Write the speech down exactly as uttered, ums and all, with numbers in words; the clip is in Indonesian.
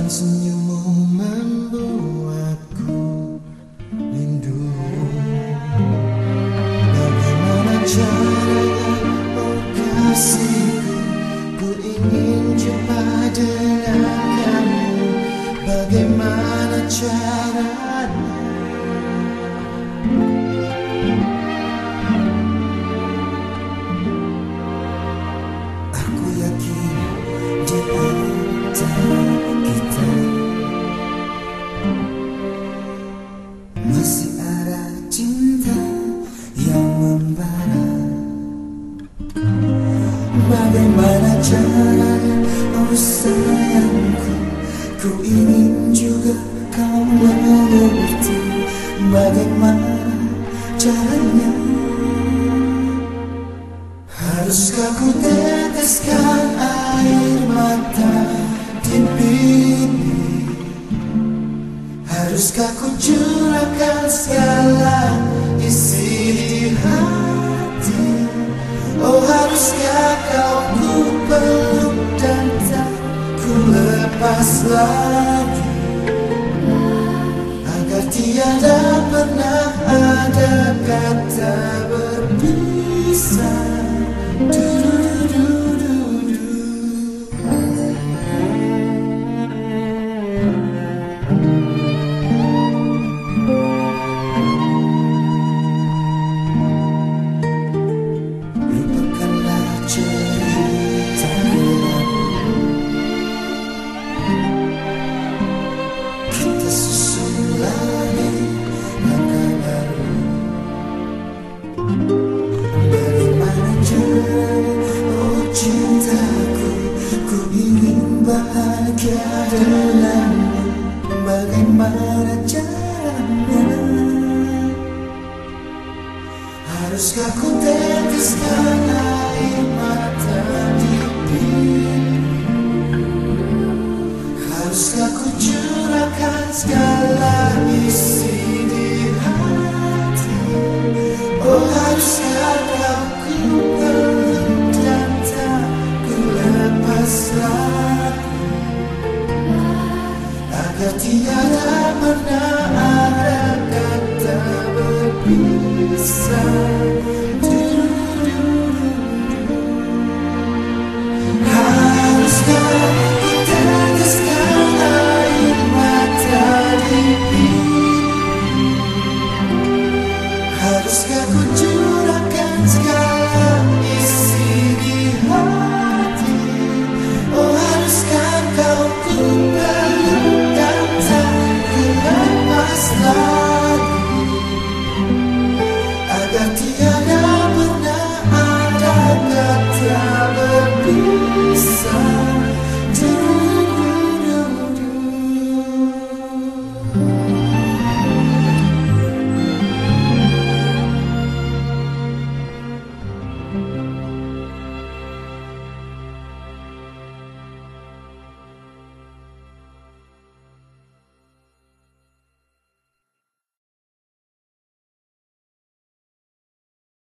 Senyummu membuatku rindu. Bagaimana caranya, oh kasihku, ku ingin jumpa dengan kamu. Bagaimana caranya? Aku yakin di antara kita masih ada cinta yang membara. Bagaimana caranya, oh sayangku, ku ingin juga kau mengerti. Bagaimana caranya? Haruskah ku teteskan air mata di pipi? Haruskah ku curahkan segala isi di hati? Oh haruskah kau ku peluk dan tak ku lepas lagi, agar tiada pernah ada kata berpisah. Bahagia denganmu, bagaimana caranya? Haruskah ku teteskan air mata di pipi? Haruskah ku curahkan segala isi di hati? Oh haruskah kau ku peluk dan tak ku lepas lagi, agar tiada pernah